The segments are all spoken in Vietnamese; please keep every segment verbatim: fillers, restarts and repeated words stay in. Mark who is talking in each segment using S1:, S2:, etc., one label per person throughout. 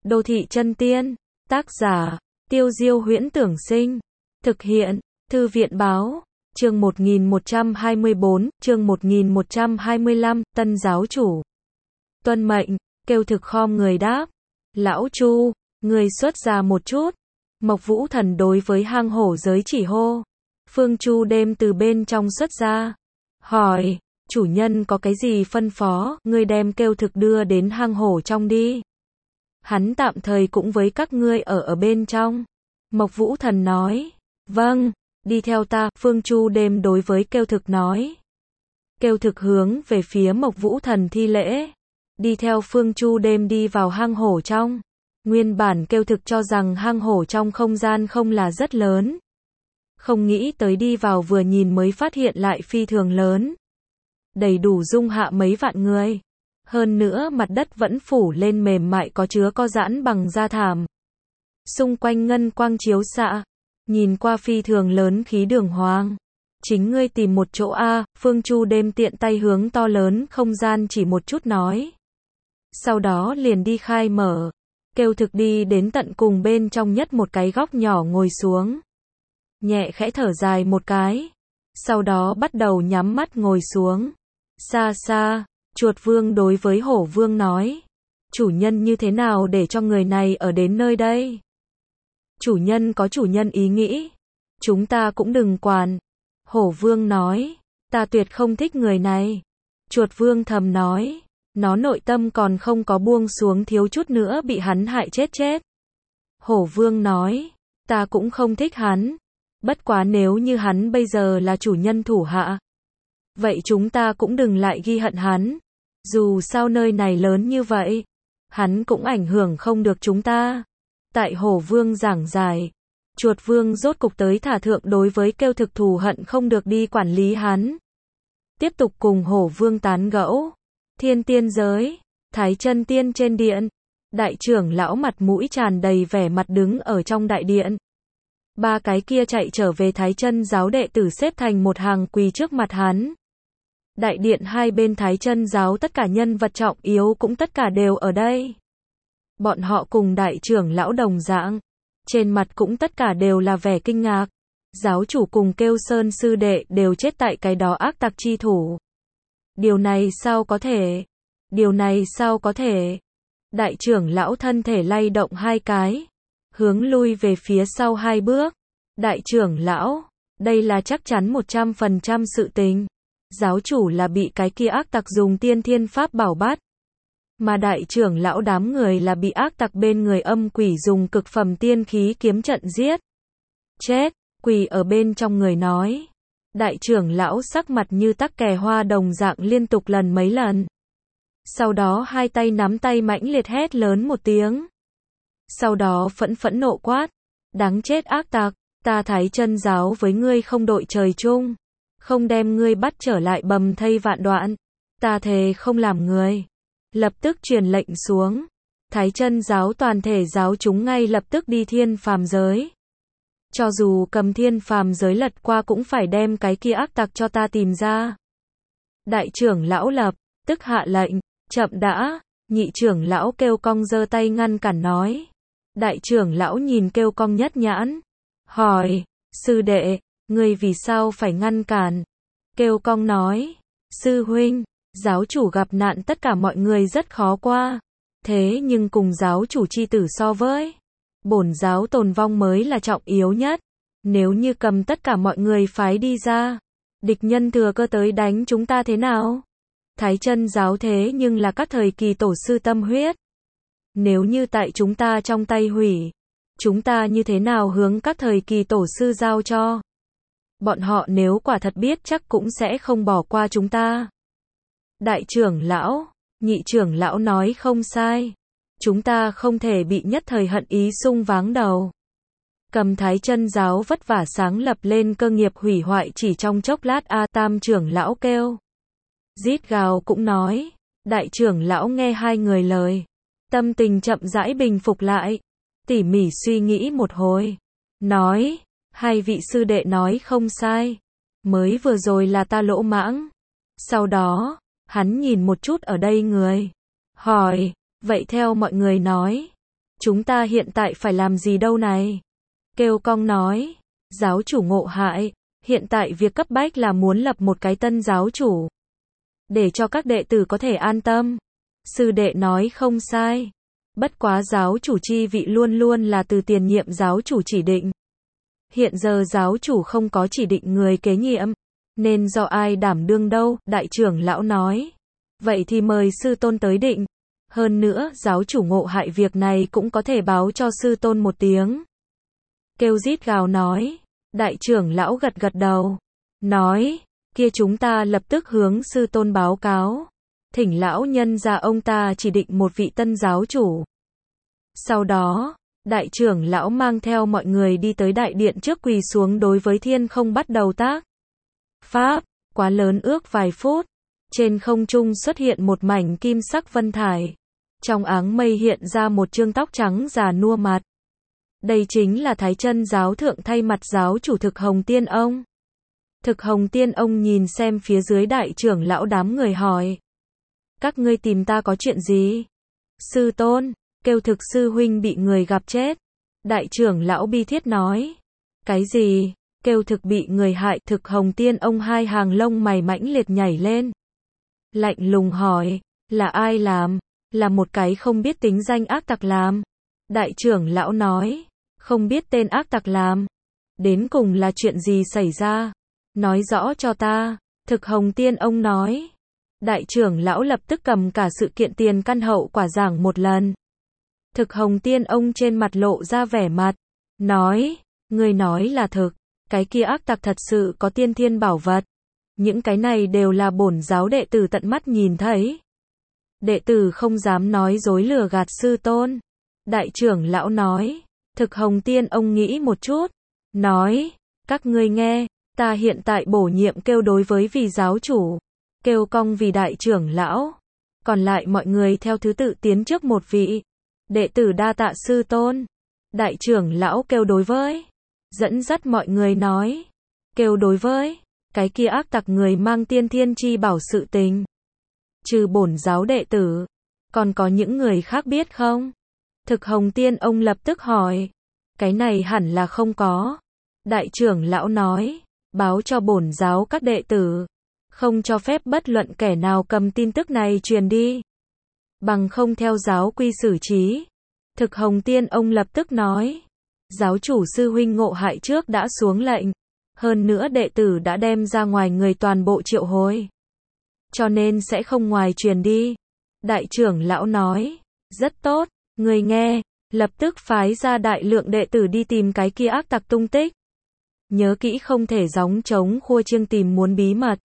S1: Đô thị chân tiên, tác giả, Tiêu Diêu Huyễn Tưởng Sinh, thực hiện, Thư viện Báo, chương một nghìn một trăm hai mươi tư, chương một nghìn một trăm hai mươi lăm, tân giáo chủ. Tuân mệnh, kêu thực khom người đáp. Lão Chu, người xuất ra một chút. Mộc Vũ Thần đối với hang hổ giới chỉ hô. Phương Chu đêm từ bên trong xuất ra. Hỏi, chủ nhân có cái gì phân phó, ngươi đem kêu thực đưa đến hang hổ trong đi. Hắn tạm thời cũng với các ngươi ở ở bên trong. Mộc Vũ Thần nói, vâng, đi theo ta, Phương Chu đêm đối với kêu thực nói. Kêu thực hướng về phía Mộc Vũ Thần thi lễ. Đi theo Phương Chu đêm đi vào hang hổ trong. Nguyên bản kêu thực cho rằng hang hổ trong không gian không là rất lớn. Không nghĩ tới đi vào vừa nhìn mới phát hiện lại phi thường lớn. Đầy đủ dung hạ mấy vạn người. Hơn nữa mặt đất vẫn phủ lên mềm mại có chứa co giãn bằng da thảm. Xung quanh ngân quang chiếu xạ. Nhìn qua phi thường lớn khí đường hoàng. Chính ngươi tìm một chỗ A, Phương Chu đêm tiện tay hướng to lớn không gian chỉ một chút nói. Sau đó liền đi khai mở. Kêu thực đi đến tận cùng bên trong nhất một cái góc nhỏ ngồi xuống. Nhẹ khẽ thở dài một cái. Sau đó bắt đầu nhắm mắt ngồi xuống. Xa xa, chuột vương đối với hổ vương nói. Chủ nhân như thế nào để cho người này ở đến nơi đây? Chủ nhân có chủ nhân ý nghĩ. Chúng ta cũng đừng quản. Hổ vương nói. Ta tuyệt không thích người này. Chuột vương thầm nói. Nó nội tâm còn không có buông xuống thiếu chút nữa bị hắn hại chết chết. Hổ vương nói. Ta cũng không thích hắn. Bất quá nếu như hắn bây giờ là chủ nhân thủ hạ. Vậy chúng ta cũng đừng lại ghi hận hắn. Dù sao nơi này lớn như vậy. Hắn cũng ảnh hưởng không được chúng ta. Tại hổ vương giảng giải. Chuột vương rốt cục tới thả thượng đối với kêu thực thù hận không được đi quản lý hắn. Tiếp tục cùng hổ vương tán gẫu. Thiên tiên giới. Thái chân tiên trên điện. Đại trưởng lão mặt mũi tràn đầy vẻ mặt đứng ở trong đại điện. Ba cái kia chạy trở về Thái chân giáo đệ tử xếp thành một hàng quỳ trước mặt hắn. Đại điện hai bên Thái chân giáo tất cả nhân vật trọng yếu cũng tất cả đều ở đây. Bọn họ cùng đại trưởng lão đồng dạng. Trên mặt cũng tất cả đều là vẻ kinh ngạc. Giáo chủ cùng kêu sơn sư đệ đều chết tại cái đó ác tặc chi thủ. Điều này sao có thể? Điều này sao có thể? Đại trưởng lão thân thể lay động hai cái. Hướng lui về phía sau hai bước. Đại trưởng lão, đây là chắc chắn một trăm phần trăm sự tình. Giáo chủ là bị cái kia ác tặc dùng tiên thiên pháp bảo bắt. Mà đại trưởng lão đám người là bị ác tặc bên người âm quỷ dùng cực phẩm tiên khí kiếm trận giết. Chết, quỷ ở bên trong người nói. Đại trưởng lão sắc mặt như tắc kè hoa đồng dạng liên tục lần mấy lần. Sau đó hai tay nắm tay mãnh liệt hét lớn một tiếng. Sau đó phẫn phẫn nộ quát. Đáng chết ác tặc, ta Thái chân giáo với ngươi không đội trời chung. Không đem ngươi bắt trở lại bầm thây vạn đoạn. Ta thề không làm người. Lập tức truyền lệnh xuống. Thái chân giáo toàn thể giáo chúng ngay lập tức đi thiên phàm giới. Cho dù cầm thiên phàm giới lật qua cũng phải đem cái kia ác tặc cho ta tìm ra. Đại trưởng lão lập tức hạ lệnh. Chậm đã. Nhị trưởng lão kêu cong giơ tay ngăn cản nói. Đại trưởng lão nhìn kêu cong nhất nhãn. Hỏi. Sư đệ. Ngươi vì sao phải ngăn cản? Kêu cong nói. Sư huynh. Giáo chủ gặp nạn tất cả mọi người rất khó qua. Thế nhưng cùng giáo chủ chi tử so với. Bổn giáo tồn vong mới là trọng yếu nhất. Nếu như cầm tất cả mọi người phái đi ra. Địch nhân thừa cơ tới đánh chúng ta thế nào? Thái chân giáo thế nhưng là các thời kỳ tổ sư tâm huyết. Nếu như tại chúng ta trong tay hủy. Chúng ta như thế nào hướng các thời kỳ tổ sư giao cho? Bọn họ nếu quả thật biết chắc cũng sẽ không bỏ qua chúng ta. Đại trưởng lão, nhị trưởng lão nói không sai. Chúng ta không thể bị nhất thời hận ý sung váng đầu. Cầm Thái chân giáo vất vả sáng lập lên cơ nghiệp hủy hoại chỉ trong chốc lát A tam trưởng lão kêu. Rít gào cũng nói. Đại trưởng lão nghe hai người lời. Tâm tình chậm rãi bình phục lại. Tỉ mỉ suy nghĩ một hồi. Nói. Hai vị sư đệ nói không sai. Mới vừa rồi là ta lỗ mãng. Sau đó. Hắn nhìn một chút ở đây người. Hỏi. Vậy theo mọi người nói. Chúng ta hiện tại phải làm gì đâu này? Kêu Cong nói. Giáo chủ Ngộ Hại, hiện tại việc cấp bách là muốn lập một cái tân giáo chủ. Để cho các đệ tử có thể an tâm. Sư đệ nói không sai. Bất quá giáo chủ chi vị luôn luôn là từ tiền nhiệm giáo chủ chỉ định. Hiện giờ giáo chủ không có chỉ định người kế nhiệm, nên do ai đảm đương đâu, đại trưởng lão nói. Vậy thì mời sư tôn tới định. Hơn nữa, giáo chủ Ngộ Hại việc này cũng có thể báo cho sư tôn một tiếng. Kêu rít gào nói. Đại trưởng lão gật gật đầu. Nói, kia chúng ta lập tức hướng sư tôn báo cáo. Thỉnh lão nhân ra ông ta chỉ định một vị tân giáo chủ. Sau đó, đại trưởng lão mang theo mọi người đi tới đại điện trước quỳ xuống đối với thiên không bắt đầu tác. Pháp, quá lớn ước vài phút. Trên không trung xuất hiện một mảnh kim sắc vân thải. Trong áng mây hiện ra một trương tóc trắng già nua mặt. Đây chính là Thái Chân giáo thượng thay mặt giáo chủ Thực Hồng Tiên Ông. Thực Hồng Tiên Ông nhìn xem phía dưới đại trưởng lão đám người hỏi. Các ngươi tìm ta có chuyện gì? Sư tôn, kêu Thực sư huynh bị người gặp chết. Đại trưởng lão bi thiết nói. Cái gì? Kêu Thực bị người hại. Thực Hồng Tiên Ông hai hàng lông mày mãnh liệt nhảy lên. Lạnh lùng hỏi. Là ai làm? Là một cái không biết tính danh ác tặc làm. Đại trưởng lão nói. Không biết tên ác tặc làm. Đến cùng là chuyện gì xảy ra? Nói rõ cho ta. Thực Hồng Tiên Ông nói. Đại trưởng lão lập tức cầm cả sự kiện tiền căn hậu quả giảng một lần. Thực Hồng Tiên Ông trên mặt lộ ra vẻ mặt. Nói. Người nói là thực. Cái kia ác tặc thật sự có tiên thiên bảo vật. Những cái này đều là bổn giáo đệ tử tận mắt nhìn thấy. Đệ tử không dám nói dối lừa gạt sư tôn. Đại trưởng lão nói. Thực Hồng Tiên Ông nghĩ một chút. Nói. Các ngươi nghe. Ta hiện tại bổ nhiệm kêu đối với vì giáo chủ. Kêu Cong vì đại trưởng lão. Còn lại mọi người theo thứ tự tiến trước một vị. Đệ tử đa tạ sư tôn. Đại trưởng lão kêu đối với. Dẫn dắt mọi người nói. Kêu đối với. Cái kia ác tặc người mang tiên thiên chi bảo sự tình. Trừ bổn giáo đệ tử. Còn có những người khác biết không? Thực Hồng Tiên Ông lập tức hỏi. Cái này hẳn là không có. Đại trưởng lão nói. Báo cho bổn giáo các đệ tử. Không cho phép bất luận kẻ nào cầm tin tức này truyền đi. Bằng không theo giáo quy xử trí. Thực Hồng Tiên Ông lập tức nói. Giáo chủ sư huynh Ngộ Hại trước đã xuống lệnh. Hơn nữa đệ tử đã đem ra ngoài người toàn bộ triệu hồi. Cho nên sẽ không ngoài truyền đi. Đại trưởng lão nói. Rất tốt, người nghe. Lập tức phái ra đại lượng đệ tử đi tìm cái kia ác tặc tung tích. Nhớ kỹ không thể gióng trống khua chiêng tìm muốn bí mật.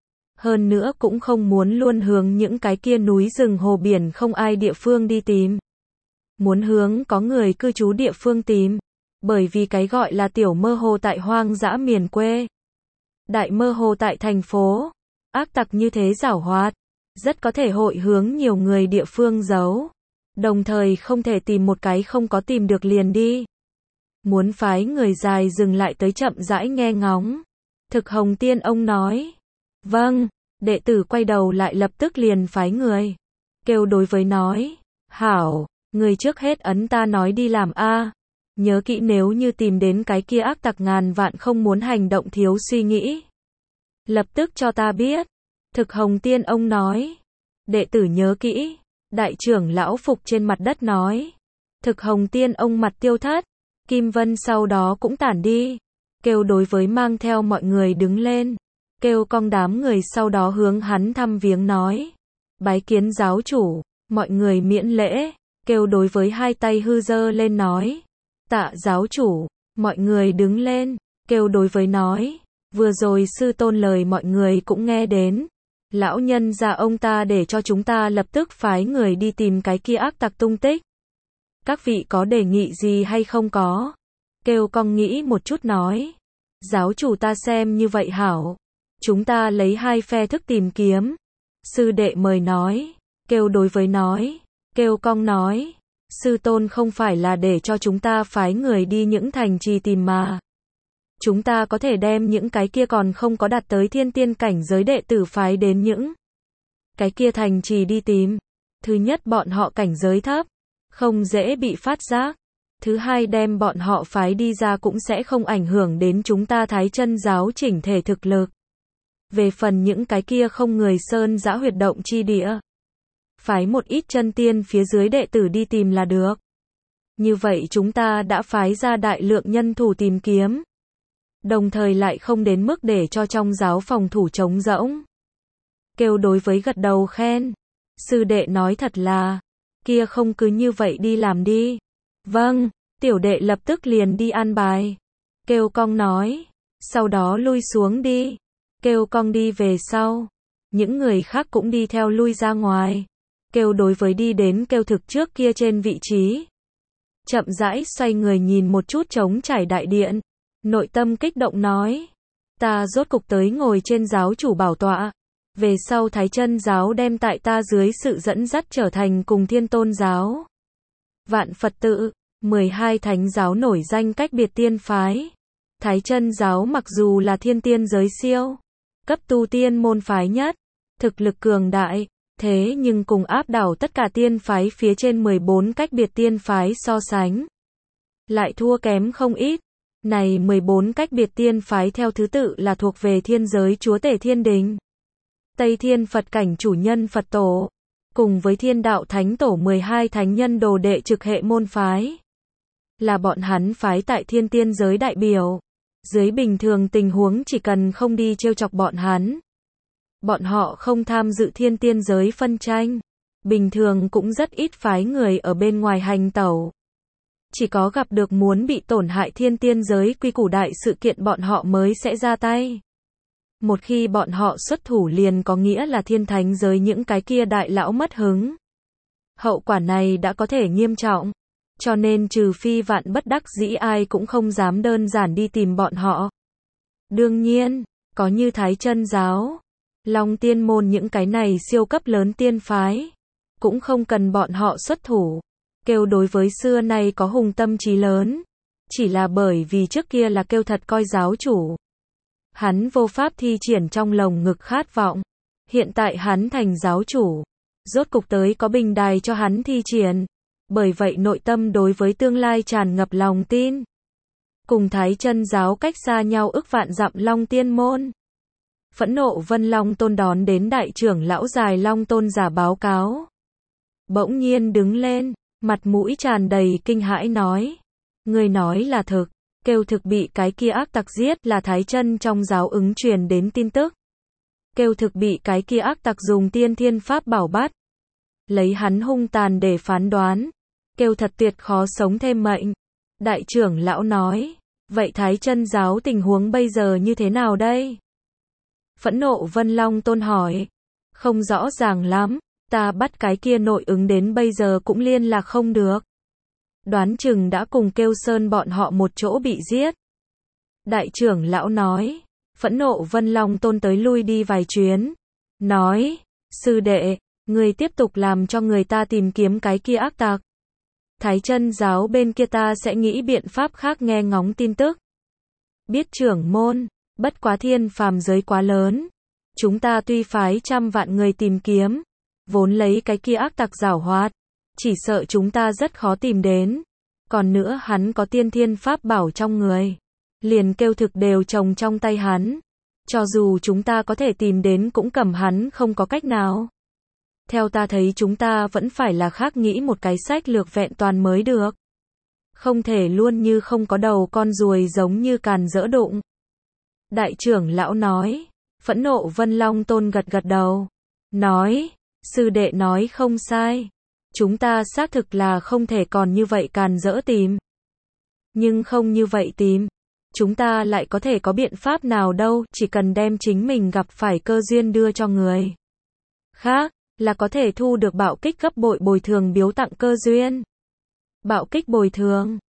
S1: Hơn nữa cũng không muốn luôn hướng những cái kia núi rừng hồ biển không ai địa phương đi tìm. Muốn hướng có người cư trú địa phương tìm. Bởi vì cái gọi là tiểu mơ hồ tại hoang dã miền quê. Đại mơ hồ tại thành phố. Ác tặc như thế giảo hoạt. Rất có thể hội hướng nhiều người địa phương giấu. Đồng thời không thể tìm một cái không có tìm được liền đi. Muốn phái người dài dừng lại tới chậm rãi nghe ngóng. Thực Hồng Tiên Ông nói. Vâng, đệ tử quay đầu lại lập tức liền phái người. Kêu đối với nói. Hảo, người trước hết ấn ta nói đi làm a. Nhớ kỹ nếu như tìm đến cái kia ác tặc ngàn vạn không muốn hành động thiếu suy nghĩ. Lập tức cho ta biết. Thực Hồng Tiên Ông nói. Đệ tử nhớ kỹ. Đại trưởng lão phục trên mặt đất nói. Thực Hồng Tiên Ông mặt tiêu thất. Kim Vân sau đó cũng tản đi. Kêu đối với mang theo mọi người đứng lên. Kêu Cong đám người sau đó hướng hắn thăm viếng nói. Bái kiến giáo chủ. Mọi người miễn lễ. Kêu đối với hai tay hư dơ lên nói. Tạ giáo chủ. Mọi người đứng lên. Kêu đối với nói. Vừa rồi sư tôn lời mọi người cũng nghe đến. Lão nhân gia ông ta để cho chúng ta lập tức phái người đi tìm cái kia ác tặc tung tích. Các vị có đề nghị gì hay không có? Kêu Cong nghĩ một chút nói. Giáo chủ ta xem như vậy hảo. Chúng ta lấy hai phe thức tìm kiếm. Sư đệ mời nói. Kêu đối với nói. Kêu Cong nói. Sư tôn không phải là để cho chúng ta phái người đi những thành trì tìm mà. Chúng ta có thể đem những cái kia còn không có đạt tới thiên tiên cảnh giới đệ tử phái đến những cái kia thành trì đi tìm. Thứ nhất bọn họ cảnh giới thấp. không dễ bị phát giác. Thứ hai, đem bọn họ phái đi ra cũng sẽ không ảnh hưởng đến chúng ta Thái Chân giáo chỉnh thể thực lực. Về phần những cái kia không người sơn giã huyệt động chi địa, phái một ít chân tiên phía dưới đệ tử đi tìm là được. Như vậy chúng ta đã phái ra đại lượng nhân thủ tìm kiếm, đồng thời lại không đến mức để cho trong giáo phòng thủ trống rỗng. Kêu đối với gật đầu khen. Sư đệ nói thật là, kia không cứ như vậy đi làm đi. Vâng, tiểu đệ lập tức liền đi an bài. Kêu cong nói, sau đó lui xuống đi. Kêu cong đi về sau, những người khác cũng đi theo lui ra ngoài. Kêu đối với đi đến kêu thực trước kia trên vị trí, chậm rãi xoay người nhìn một chút trống trải đại điện, nội tâm kích động nói, ta rốt cục tới ngồi trên giáo chủ bảo tọa. Về sau Thái Chân giáo đem tại ta dưới sự dẫn dắt trở thành cùng Thiên Tôn giáo, Vạn Phật tự, mười hai thánh giáo nổi danh cách biệt tiên phái. Thái Chân giáo mặc dù là thiên tiên giới siêu cấp tu tiên môn phái nhất, thực lực cường đại, thế nhưng cùng áp đảo tất cả tiên phái phía trên mười bốn cách biệt tiên phái so sánh, lại thua kém không ít. Này mười bốn cách biệt tiên phái theo thứ tự là thuộc về thiên giới chúa tể Thiên Đình, Tây Thiên Phật cảnh chủ nhân Phật tổ, cùng với Thiên Đạo Thánh tổ mười hai thánh nhân đồ đệ trực hệ môn phái, là bọn hắn phái tại thiên tiên giới đại biểu. Dưới bình thường tình huống chỉ cần không đi trêu chọc bọn hắn, bọn họ không tham dự thiên tiên giới phân tranh, bình thường cũng rất ít phái người ở bên ngoài hành tẩu. Chỉ có gặp được muốn bị tổn hại thiên tiên giới quy củ đại sự kiện bọn họ mới sẽ ra tay. Một khi bọn họ xuất thủ liền có nghĩa là thiên thánh giới những cái kia đại lão mất hứng. Hậu quả này đã có thể nghiêm trọng. Cho nên trừ phi vạn bất đắc dĩ ai cũng không dám đơn giản đi tìm bọn họ. Đương nhiên, có như Thái Chân giáo, Long Tiên môn những cái này siêu cấp lớn tiên phái, cũng không cần bọn họ xuất thủ. Kêu đối với xưa nay có hùng tâm trí lớn, chỉ là bởi vì trước kia là kêu thật coi giáo chủ, hắn vô pháp thi triển trong lồng ngực khát vọng. Hiện tại hắn thành giáo chủ, rốt cục tới có bình đài cho hắn thi triển. Bởi vậy nội tâm đối với tương lai tràn ngập lòng tin. Cùng Thái Chân giáo cách xa nhau ức vạn dặm Long Tiên môn. Phẫn nộ Vân Long Tôn đón đến đại trưởng lão dài Long Tôn giả báo cáo. Bỗng nhiên đứng lên, mặt mũi tràn đầy kinh hãi nói. Người nói là thực, kêu thực bị cái kia ác tặc giết là Thái Chân trong giáo ứng truyền đến tin tức. Kêu thực bị cái kia ác tặc dùng tiên thiên pháp bảo bắt. Lấy hắn hung tàn để phán đoán. Kêu thật tuyệt khó sống thêm mệnh. Đại trưởng lão nói, vậy Thái Chân giáo tình huống bây giờ như thế nào đây? Phẫn nộ Vân Long Tôn hỏi, không rõ ràng lắm, ta bắt cái kia nội ứng đến bây giờ cũng liên lạc không được. Đoán chừng đã cùng kêu sơn bọn họ một chỗ bị giết. Đại trưởng lão nói, phẫn nộ Vân Long Tôn tới lui đi vài chuyến. Nói, sư đệ, người tiếp tục làm cho người ta tìm kiếm cái kia ác tặc. Thái Chân giáo bên kia ta sẽ nghĩ biện pháp khác nghe ngóng tin tức. Biết trưởng môn, bất quá thiên phàm giới quá lớn. Chúng ta tuy phái trăm vạn người tìm kiếm, vốn lấy cái kia ác tặc giảo hoạt, chỉ sợ chúng ta rất khó tìm đến. Còn nữa hắn có tiên thiên pháp bảo trong người, liền kêu thực đều trồng trong tay hắn. Cho dù chúng ta có thể tìm đến cũng cầm hắn không có cách nào. Theo ta thấy chúng ta vẫn phải là khác nghĩ một cái sách lược vẹn toàn mới được. Không thể luôn như không có đầu con ruồi giống như càn dỡ đụng. Đại trưởng lão nói, phẫn nộ Vân Long Tôn gật gật đầu. Nói, sư đệ nói không sai. Chúng ta xác thực là không thể còn như vậy càn dỡ tìm. Nhưng không như vậy tìm, chúng ta lại có thể có biện pháp nào đâu, chỉ cần đem chính mình gặp phải cơ duyên đưa cho người khác, là có thể thu được bạo kích gấp bội bồi thường biếu tặng cơ duyên. Bạo kích bồi thường,